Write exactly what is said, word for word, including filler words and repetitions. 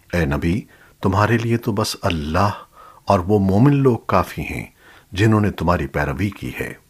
ए नबी, तुम्हारे लिए तो बस अल्लाह और वो मोमिन लोग काफी हैं जिन्होंने तुम्हारी पैरवी की है।